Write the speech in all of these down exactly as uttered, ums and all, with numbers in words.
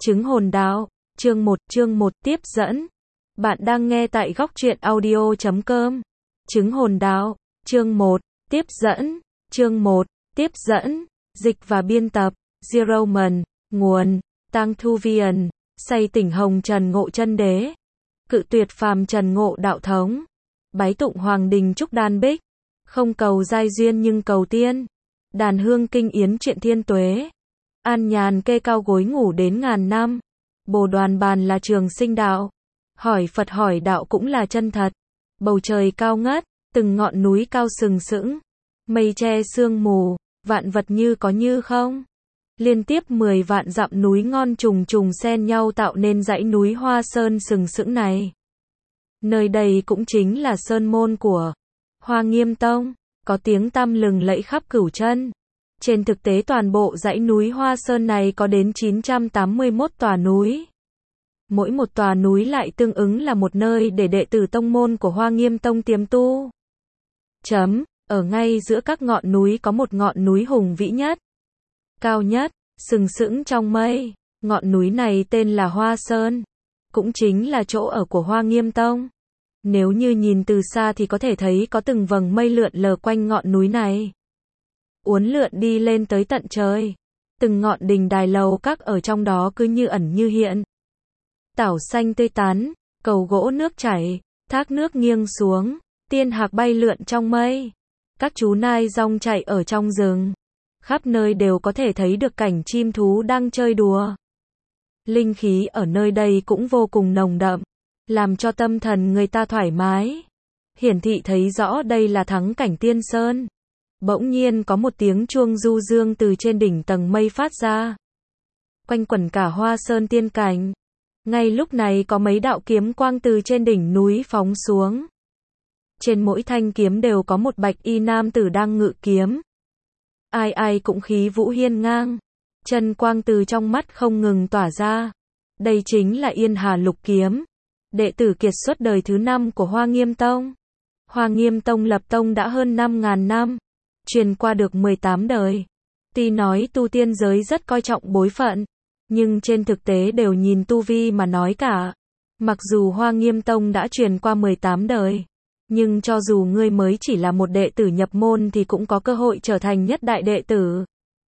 Chứng hồn đạo, chương một, chương một tiếp dẫn. Bạn đang nghe tại góc truyện audio chấm com. Chứng hồn đạo, chương một, tiếp dẫn, chương một, tiếp dẫn, dịch và biên tập, Zeroman, nguồn, Tăng Thu Viền, say tỉnh hồng trần ngộ chân đế, cự tuyệt phàm trần ngộ đạo thống, bái tụng hoàng đình trúc đan bích, không cầu giai duyên nhưng cầu tiên, đàn hương kinh yến chuyện thiên tuế, an nhàn kê cao gối ngủ đến ngàn năm, bồ đoàn bàn là trường sinh đạo, hỏi Phật hỏi đạo cũng là chân thật, bầu trời cao ngất, từng ngọn núi cao sừng sững, mây che sương mù, vạn vật như có như không. Liên tiếp mười vạn dặm núi ngon trùng trùng xen nhau tạo nên dãy núi Hoa Sơn sừng sững này. Nơi đây cũng chính là sơn môn của Hoa Nghiêm Tông, có tiếng tăm lừng lẫy khắp cửu chân. Trên thực tế toàn bộ dãy núi Hoa Sơn này có đến chín trăm tám mươi mốt tòa núi. Mỗi một tòa núi lại tương ứng là một nơi để đệ tử tông môn của Hoa Nghiêm Tông tiềm tu. Chấm, ở ngay giữa các ngọn núi có một ngọn núi hùng vĩ nhất, cao nhất, sừng sững trong mây. Ngọn núi này tên là Hoa Sơn, cũng chính là chỗ ở của Hoa Nghiêm Tông. Nếu như nhìn từ xa thì có thể thấy có từng vầng mây lượn lờ quanh ngọn núi này, uốn lượn đi lên tới tận trời. Từng ngọn đình đài lầu các ở trong đó cứ như ẩn như hiện. Tảo xanh tươi tán, cầu gỗ nước chảy, thác nước nghiêng xuống, tiên hạc bay lượn trong mây. Các chú nai rong chạy ở trong rừng. Khắp nơi đều có thể thấy được cảnh chim thú đang chơi đùa. Linh khí ở nơi đây cũng vô cùng nồng đậm, làm cho tâm thần người ta thoải mái. Hiển thị thấy rõ đây là thắng cảnh tiên sơn. Bỗng nhiên có một tiếng chuông du dương từ trên đỉnh tầng mây phát ra, quanh quẩn cả Hoa Sơn tiên cảnh. Ngay lúc này có mấy đạo kiếm quang từ trên đỉnh núi phóng xuống. Trên mỗi thanh kiếm đều có một bạch y nam tử đang ngự kiếm. Ai ai cũng khí vũ hiên ngang, chân quang từ trong mắt không ngừng tỏa ra. Đây chính là Yên Hà Lục Kiếm, đệ tử kiệt xuất đời thứ năm của Hoa Nghiêm Tông. Hoa Nghiêm Tông lập tông đã hơn năm ngàn năm, truyền qua được mười tám đời. Tuy nói tu tiên giới rất coi trọng bối phận, nhưng trên thực tế đều nhìn tu vi mà nói cả. Mặc dù Hoa Nghiêm Tông đã truyền qua mười tám đời, nhưng cho dù ngươi mới chỉ là một đệ tử nhập môn thì cũng có cơ hội trở thành nhất đại đệ tử.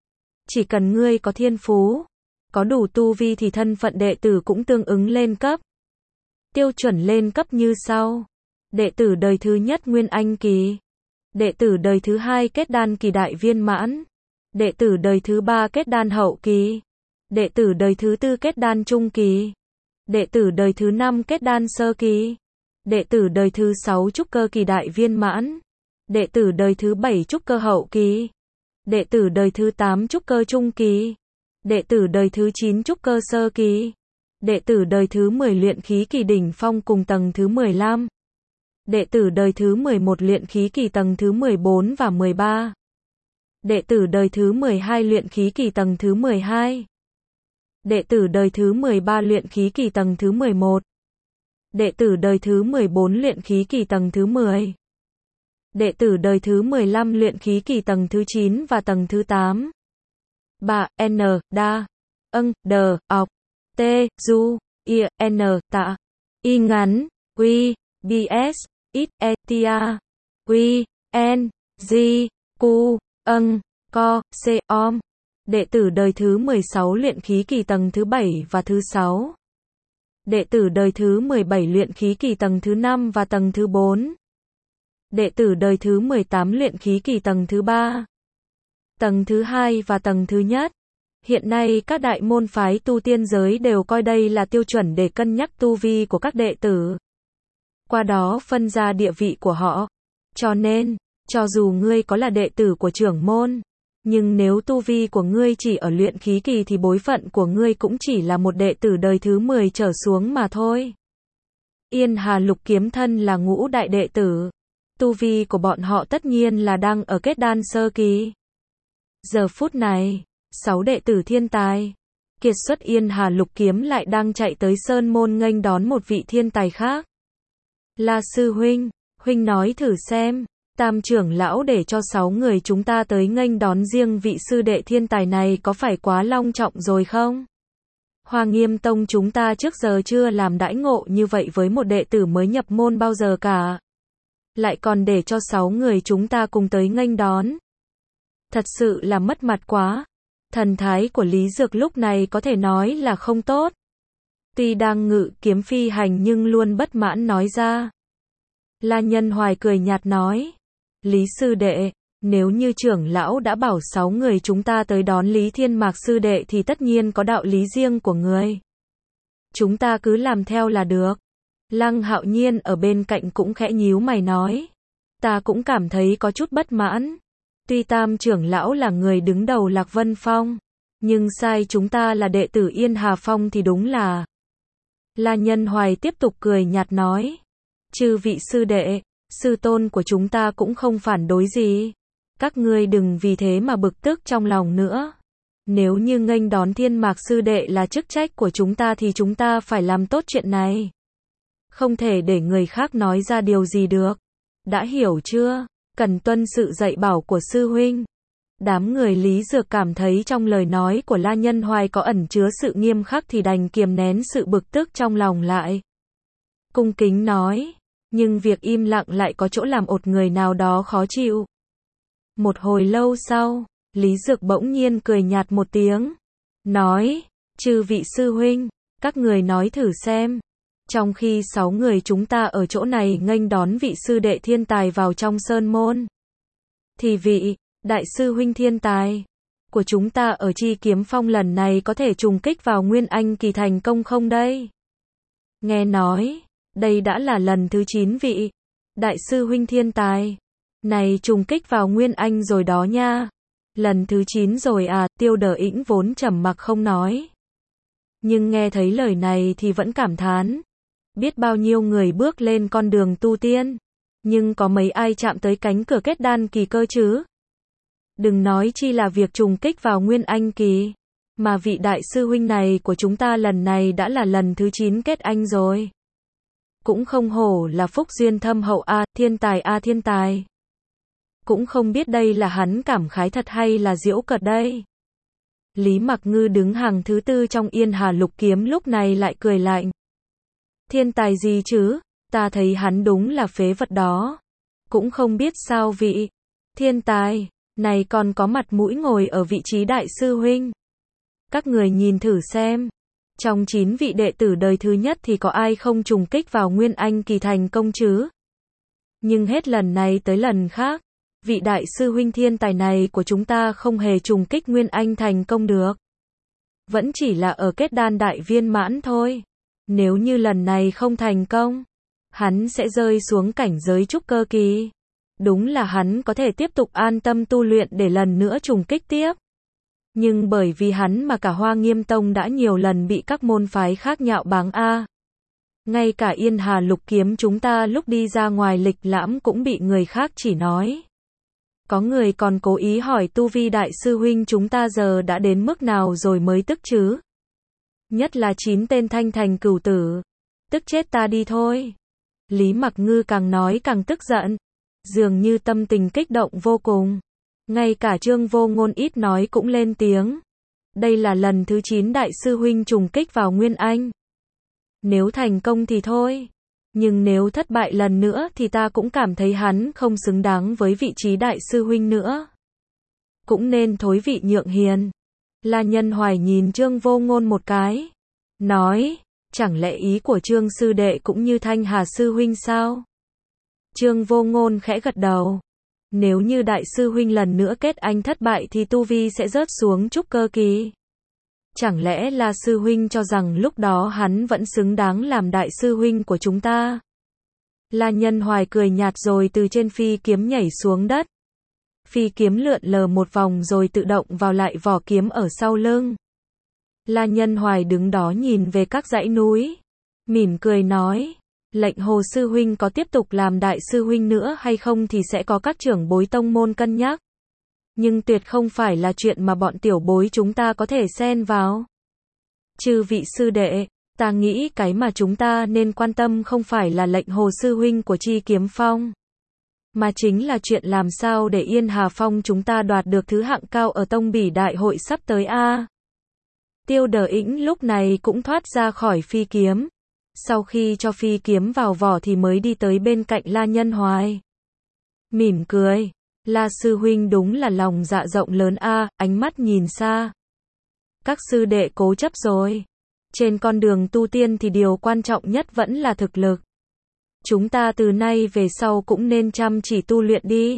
Chỉ cần ngươi có thiên phú, có đủ tu vi thì thân phận đệ tử cũng tương ứng lên cấp. Tiêu chuẩn lên cấp như sau: đệ tử đời thứ nhất Nguyên Anh kỳ, đệ tử đời thứ hai Kết Đan kỳ đại viên mãn, đệ tử đời thứ ba Kết Đan hậu kỳ, đệ tử đời thứ tư Kết Đan trung kỳ, đệ tử đời thứ năm Kết Đan sơ kỳ, đệ tử đời thứ sáu Trúc cơ kỳ đại viên mãn, đệ tử đời thứ bảy Trúc cơ hậu kỳ, đệ tử đời thứ tám Trúc cơ trung kỳ, đệ tử đời thứ chín Trúc cơ sơ kỳ, đệ tử đời thứ mười luyện khí kỳ đỉnh phong cùng tầng thứ mười lăm, đệ tử đời thứ mười một luyện khí kỳ tầng thứ mười bốn và mười ba, đệ tử đời thứ mười hai luyện khí kỳ tầng thứ mười hai, đệ tử đời thứ mười ba luyện khí kỳ tầng thứ mười một, đệ tử đời thứ mười bốn luyện khí kỳ tầng thứ mười, đệ tử đời thứ mười lăm luyện khí kỳ tầng thứ chín và tầng thứ tám. ba. N. Đa. Âng. Đờ. Ọc. T. Du. I. N. Tạ. Y ngắn. Quy. B. S. Ít. E. Tia. Quy. N. G. Q. Âng. Co. C. Om. Đệ tử đời thứ mười sáu luyện khí kỳ tầng thứ bảy và thứ sáu. Đệ tử đời thứ mười bảy luyện khí kỳ tầng thứ năm và tầng thứ bốn. Đệ tử đời thứ mười tám luyện khí kỳ tầng thứ ba, tầng thứ hai và tầng thứ nhất. Hiện nay các đại môn phái tu tiên giới đều coi đây là tiêu chuẩn để cân nhắc tu vi của các đệ tử, qua đó phân ra địa vị của họ. Cho nên, cho dù ngươi có là đệ tử của trưởng môn, nhưng nếu tu vi của ngươi chỉ ở luyện khí kỳ thì bối phận của ngươi cũng chỉ là một đệ tử đời thứ mười trở xuống mà thôi. Yên Hà Lục Kiếm thân là ngũ đại đệ tử. Tu vi của bọn họ tất nhiên là đang ở Kết Đan sơ kỳ. Giờ phút này, sáu đệ tử thiên tài kiệt xuất Yên Hà Lục Kiếm lại đang chạy tới sơn môn nghênh đón một vị thiên tài khác. La sư huynh, huynh nói thử xem, Tam trưởng lão để cho sáu người chúng ta tới nghênh đón riêng vị sư đệ thiên tài này có phải quá long trọng rồi không? Hoa Nghiêm Tông chúng ta trước giờ chưa làm đãi ngộ như vậy với một đệ tử mới nhập môn bao giờ cả. Lại còn để cho sáu người chúng ta cùng tới nghênh đón. Thật sự là mất mặt quá. Thần thái của Lý Dược lúc này có thể nói là không tốt. Tuy đang ngự kiếm phi hành nhưng luôn bất mãn nói ra. La Nhân Hoài cười nhạt nói. Lý sư đệ, nếu như trưởng lão đã bảo sáu người chúng ta tới đón Lý Thiên Mạc sư đệ thì tất nhiên có đạo lý riêng của người. Chúng ta cứ làm theo là được. Lăng Hạo Nhiên ở bên cạnh cũng khẽ nhíu mày nói. Ta cũng cảm thấy có chút bất mãn. Tuy Tam trưởng lão là người đứng đầu Lạc Vân Phong, nhưng sai chúng ta là đệ tử Yên Hà Phong thì đúng là. La Nhân Hoài tiếp tục cười nhạt nói. Chư vị sư đệ, sư tôn của chúng ta cũng không phản đối gì. Các ngươi đừng vì thế mà bực tức trong lòng nữa. Nếu như nghênh đón Thiên Mạc sư đệ là chức trách của chúng ta thì chúng ta phải làm tốt chuyện này. Không thể để người khác nói ra điều gì được. Đã hiểu chưa? Cần tuân sự dạy bảo của sư huynh. Đám người Lý Dược cảm thấy trong lời nói của La Nhân Hoài có ẩn chứa sự nghiêm khắc thì đành kiềm nén sự bực tức trong lòng lại. Cung kính nói, nhưng việc im lặng lại có chỗ làm một người nào đó khó chịu. Một hồi lâu sau, Lý Dược bỗng nhiên cười nhạt một tiếng. Nói, chư vị sư huynh, các người nói thử xem. Trong khi sáu người chúng ta ở chỗ này nghênh đón vị sư đệ thiên tài vào trong sơn môn, thì vị đại sư huynh thiên tài của chúng ta ở Chi Kiếm Phong lần này có thể trùng kích vào Nguyên Anh kỳ thành công không đây? Nghe nói, đây đã là lần thứ chín vị đại sư huynh thiên tài này trùng kích vào Nguyên Anh rồi đó nha. Lần thứ chín rồi à? Tiêu Đờ Ĩnh vốn trầm mặc không nói, nhưng nghe thấy lời này thì vẫn cảm thán. Biết bao nhiêu người bước lên con đường tu tiên, nhưng có mấy ai chạm tới cánh cửa kết đan kỳ cơ chứ? Đừng nói chi là việc trùng kích vào Nguyên Anh kỳ, mà vị đại sư huynh này của chúng ta lần này đã là lần thứ chín kết anh rồi. Cũng không hổ là phúc duyên thâm hậu a, thiên tài a thiên tài. Cũng không biết đây là hắn cảm khái thật hay là giễu cợt đây. Lý Mặc Ngư đứng hàng thứ tư trong Yên Hà Lục Kiếm lúc này lại cười lạnh. Thiên tài gì chứ, ta thấy hắn đúng là phế vật đó. Cũng không biết sao vị thiên tài này còn có mặt mũi ngồi ở vị trí đại sư huynh. Các người nhìn thử xem, trong chín vị đệ tử đời thứ nhất thì có ai không trùng kích vào Nguyên Anh kỳ thành công chứ? Nhưng hết lần này tới lần khác, vị đại sư huynh thiên tài này của chúng ta không hề trùng kích Nguyên Anh thành công được. Vẫn chỉ là ở kết đan đại viên mãn thôi. Nếu như lần này không thành công, hắn sẽ rơi xuống cảnh giới trúc cơ kỳ. Đúng là hắn có thể tiếp tục an tâm tu luyện để lần nữa trùng kích tiếp. Nhưng bởi vì hắn mà cả Hoa Nghiêm Tông đã nhiều lần bị các môn phái khác nhạo báng a. Ngay cả Yên Hà Lục Kiếm chúng ta lúc đi ra ngoài lịch lãm cũng bị người khác chỉ nói. Có người còn cố ý hỏi tu vi đại sư huynh chúng ta giờ đã đến mức nào rồi mới tức chứ? Nhất là chín tên thanh thành cửu tử. Tức chết ta đi thôi. Lý Mặc Ngư càng nói càng tức giận. Dường như tâm tình kích động vô cùng. Ngay cả Trương Vô Ngôn ít nói cũng lên tiếng. Đây là lần thứ chín đại sư huynh trùng kích vào Nguyên Anh. Nếu thành công thì thôi. Nhưng nếu thất bại lần nữa thì ta cũng cảm thấy hắn không xứng đáng với vị trí đại sư huynh nữa. Cũng nên thối vị nhượng hiền. La Nhân Hoài nhìn Trương Vô Ngôn một cái. Nói, chẳng lẽ ý của Trương sư đệ cũng như Thanh Hà sư huynh sao? Trương Vô Ngôn khẽ gật đầu. Nếu như đại sư huynh lần nữa kết anh thất bại thì tu vi sẽ rớt xuống trúc cơ kỳ. Chẳng lẽ là sư huynh cho rằng lúc đó hắn vẫn xứng đáng làm đại sư huynh của chúng ta? La Nhân Hoài cười nhạt rồi từ trên phi kiếm nhảy xuống đất. Phi kiếm lượn lờ một vòng rồi tự động vào lại vỏ kiếm ở sau lưng. La Nhân Hoài đứng đó nhìn về các dãy núi, mỉm cười nói, lệnh Hồ sư huynh có tiếp tục làm đại sư huynh nữa hay không thì sẽ có các trưởng bối tông môn cân nhắc. Nhưng tuyệt không phải là chuyện mà bọn tiểu bối chúng ta có thể xen vào. Chư vị sư đệ, ta nghĩ cái mà chúng ta nên quan tâm không phải là lệnh Hồ sư huynh của Chi Kiếm Phong, mà chính là chuyện làm sao để Yên Hà Phong chúng ta đoạt được thứ hạng cao ở tông bỉ đại hội sắp tới a. Tiêu Đờ Ĩnh lúc này cũng thoát ra khỏi phi kiếm. Sau khi cho phi kiếm vào vỏ thì mới đi tới bên cạnh La Nhân Hoài. Mỉm cười. La sư huynh đúng là lòng dạ rộng lớn a, ánh mắt nhìn xa. Các sư đệ cố chấp rồi. Trên con đường tu tiên thì điều quan trọng nhất vẫn là thực lực. Chúng ta từ nay về sau cũng nên chăm chỉ tu luyện đi.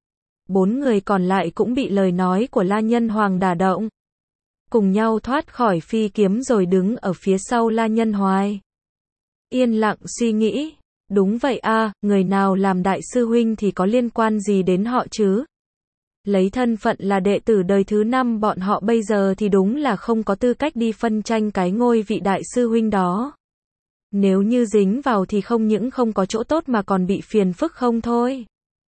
Bốn người còn lại cũng bị lời nói của La Nhân Hoàng đả động. Cùng nhau thoát khỏi phi kiếm rồi đứng ở phía sau La Nhân Hoài. Yên lặng suy nghĩ. Đúng vậy a, người nào làm đại sư huynh thì có liên quan gì đến họ chứ? Lấy thân phận là đệ tử đời thứ năm bọn họ bây giờ thì đúng là không có tư cách đi phân tranh cái ngôi vị đại sư huynh đó. Nếu như dính vào thì không những không có chỗ tốt mà còn bị phiền phức không thôi.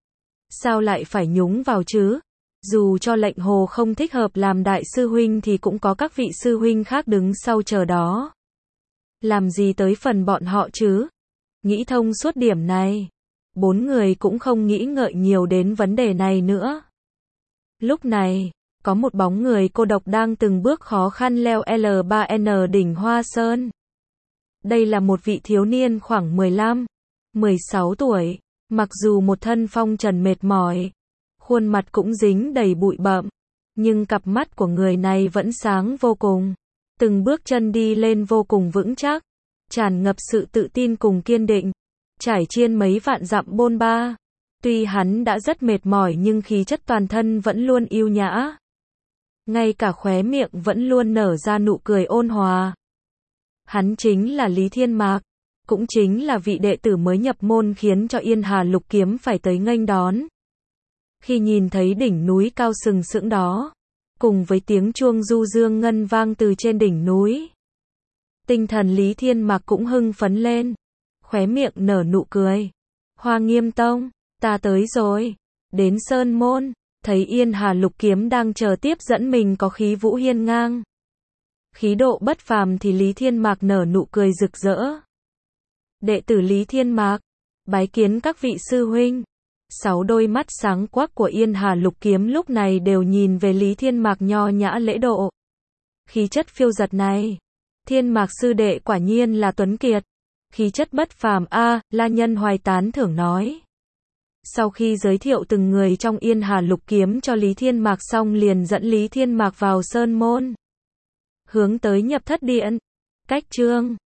Sao lại phải nhúng vào chứ? Dù cho lệnh hồ không thích hợp làm đại sư huynh thì cũng có các vị sư huynh khác đứng sau chờ đó. Làm gì tới phần bọn họ chứ? Nghĩ thông suốt điểm này. Bốn người cũng không nghĩ ngợi nhiều đến vấn đề này nữa. Lúc này, có một bóng người cô độc đang từng bước khó khăn leo L ba N đỉnh Hoa Sơn. Đây là một vị thiếu niên khoảng mười lăm, mười sáu tuổi, mặc dù một thân phong trần mệt mỏi, khuôn mặt cũng dính đầy bụi bặm, nhưng cặp mắt của người này vẫn sáng vô cùng. Từng bước chân đi lên vô cùng vững chắc, tràn ngập sự tự tin cùng kiên định, trải trên mấy vạn dặm bôn ba. Tuy hắn đã rất mệt mỏi nhưng khí chất toàn thân vẫn luôn yêu nhã. Ngay cả khóe miệng vẫn luôn nở ra nụ cười ôn hòa. Hắn chính là Lý Thiên Mạc, cũng chính là vị đệ tử mới nhập môn khiến cho Yên Hà Lục Kiếm phải tới nghênh đón. Khi nhìn thấy đỉnh núi cao sừng sững đó, cùng với tiếng chuông du dương ngân vang từ trên đỉnh núi, tinh thần Lý Thiên Mạc cũng hưng phấn lên, khóe miệng nở nụ cười. Hoa Nghiêm Tông, ta tới rồi. Đến Sơn Môn, thấy Yên Hà Lục Kiếm đang chờ tiếp dẫn mình có khí vũ hiên ngang, khí độ bất phàm thì Lý Thiên Mạc nở nụ cười rực rỡ. Đệ tử Lý Thiên Mạc, bái kiến các vị sư huynh. Sáu đôi mắt sáng quắc của Yên Hà Lục Kiếm lúc này đều nhìn về Lý Thiên Mạc nho nhã lễ độ. Khí chất phiêu giật này, Thiên Mạc sư đệ quả nhiên là tuấn kiệt. Khí chất bất phàm a, La Nhân Hoài tán thưởng nói. Sau khi giới thiệu từng người trong Yên Hà Lục Kiếm cho Lý Thiên Mạc xong liền dẫn Lý Thiên Mạc vào Sơn Môn, hướng tới Nhập Thất Điện. Cách chương